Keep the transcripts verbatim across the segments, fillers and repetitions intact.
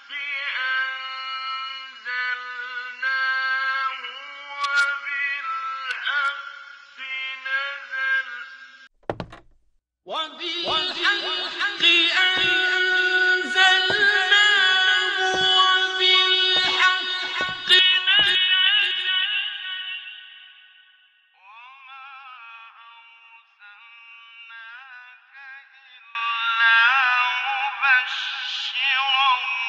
أنزلناه وبالحق نزل وبالحق أنزلناه وبالحق نزل وما أرسلناك إلا مبشرا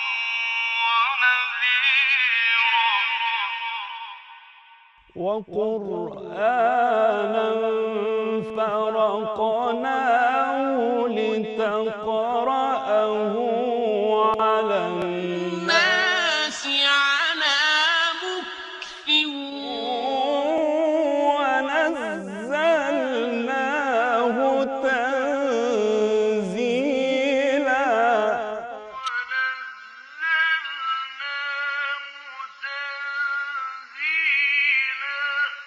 ونذيرا وقرآنا فرقناه لتقرأه على الناس على مكث ونزلناه تنزيلا ونزلناه تنزيلا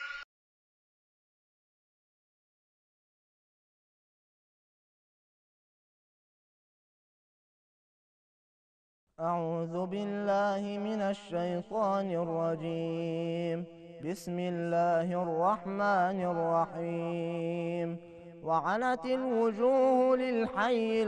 أعوذ بالله من الشيطان الرجيم. بسم الله الرحمن الرحيم. وعنت الوجوه للحي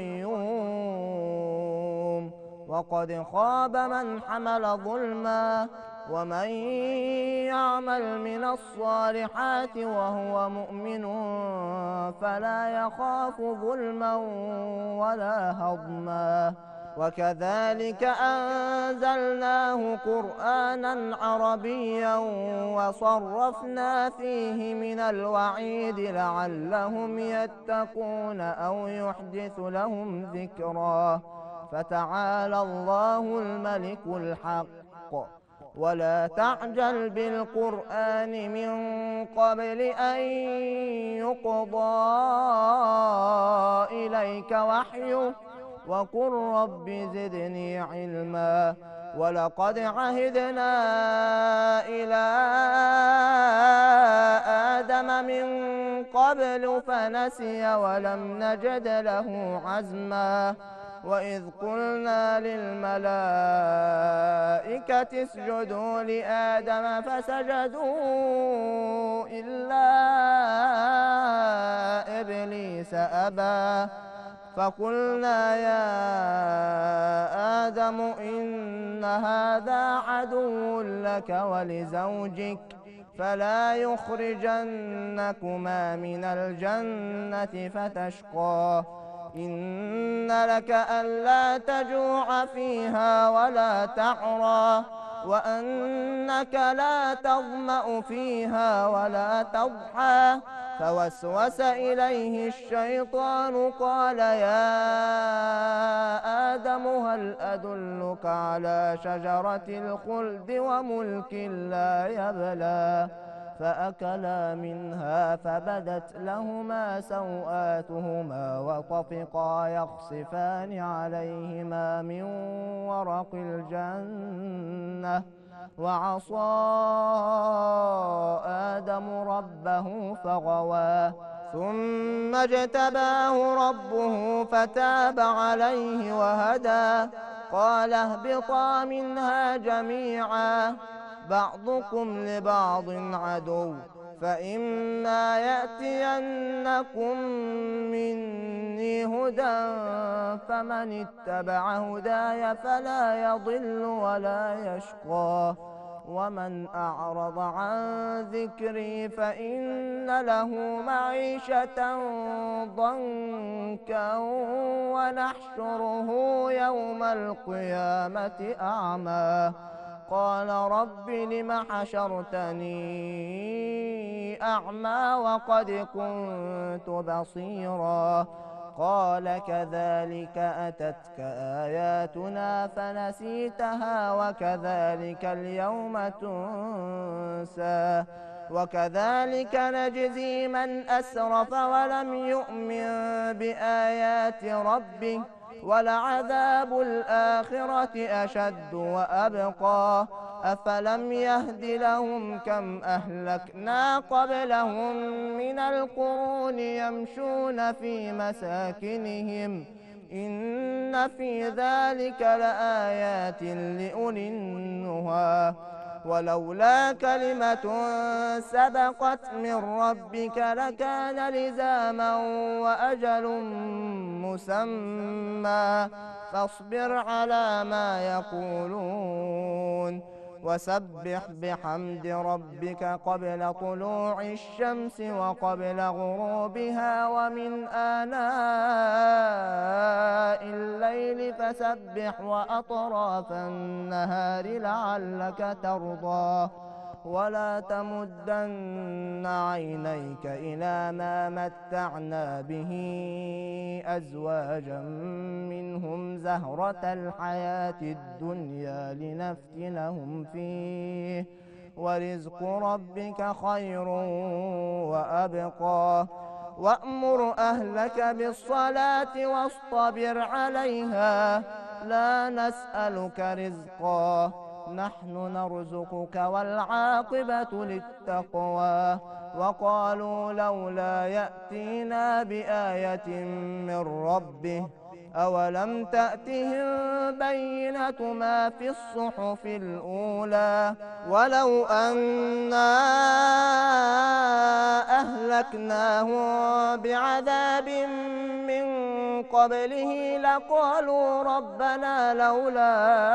القيوم وقد خاب من حمل ظلما ومن يعمل من الصالحات وهو مؤمن فلا يخاف ظلما ولا هضما. وكذلك أنزلناه قرآنا عربيا وصرفنا فيه من الوعيد لعلهم يتقون أو يحدث لهم ذكرا. فتعالى الله الملك الحق ولا تعجل بالقرآن من قبل أن يقضى إليك وحيه وقل رب زدني علما. ولقد عهدنا إلى آدم من قبل فنسي ولم نجد له عزما. وإذ قلنا للملائكة اسجدوا لآدم فسجدوا إلا إبليس أبى فقلنا يا آدم إن هذا عدو لك ولزوجك فلا يخرجنكما من الجنة فتشقى. إن لك ألا تجوع فيها ولا تعرى وأنك لا تظمأ فيها ولا تضحى. فوسوس إليه الشيطان قال يا آدم هل أدلك على شجرة الخلد وملك لا يبلى. فأكلا منها فبدت لهما سوآتهما وطفقا يخصفان عليهما من ورق الجنة وعصى آدم ربه فغوى ثم اجتباه ربه فتاب عليه وهدى. قال اهبطا منها جميعا بعضكم لبعض عدو فإما يأتينكم مني هدى فمن اتبع هداي فلا يضل ولا يشقى. ومن أعرض عن ذكري فإن له معيشة ضنكا ونحشره يوم القيامة أعمى. قال رب لم حشرتني أعمى وقد كنت بصيرا. قال كذلك أتتك آياتنا فنسيتها وكذلك اليوم تنسى. وكذلك نجزي من أسرف ولم يؤمن بآيات ربه ولعذاب الآخرة أشد وأبقى. أفلم يهد لهم كم أهلكنا قبلهم من القرون يمشون في مساكنهم إن إن في ذلك لآيات لأولي النهى ولولا كلمة سبقت من ربك لكان لزاما وأجل مسمى فاصبر على ما يقولون وسبح بحمد ربك قبل طلوع الشمس وقبل غروبها ومن آناء الليل فسبح وأطراف النهار لعلك ترضى ولا تمدن عينيك إلى ما متعنا به أزواجا منهم زهرة الحياة الدنيا لنفتنهم فيه ورزق ربك خير وأبقى وأمر أهلك بالصلاة واصطبر عليها لا نسألك رزقا نحن نرزقك والعاقبة للتقوى وقالوا لولا يأتينا بآية من ربه أولم تأتهم بينة ما في الصحف الأولى ولو أنا أهلكناهم بعذاب من قبله لقالوا ربنا لولا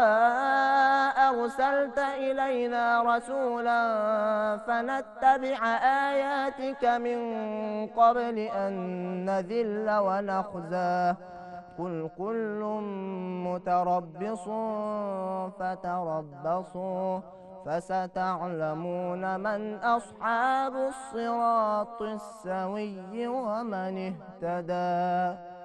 أرسلت إلينا رسولا فنتبع آياتك من قبل أن نذل ونخزى قل كل متربص فتربصوا فستعلمون من أصحاب الصراط السوي ومن اهتدى.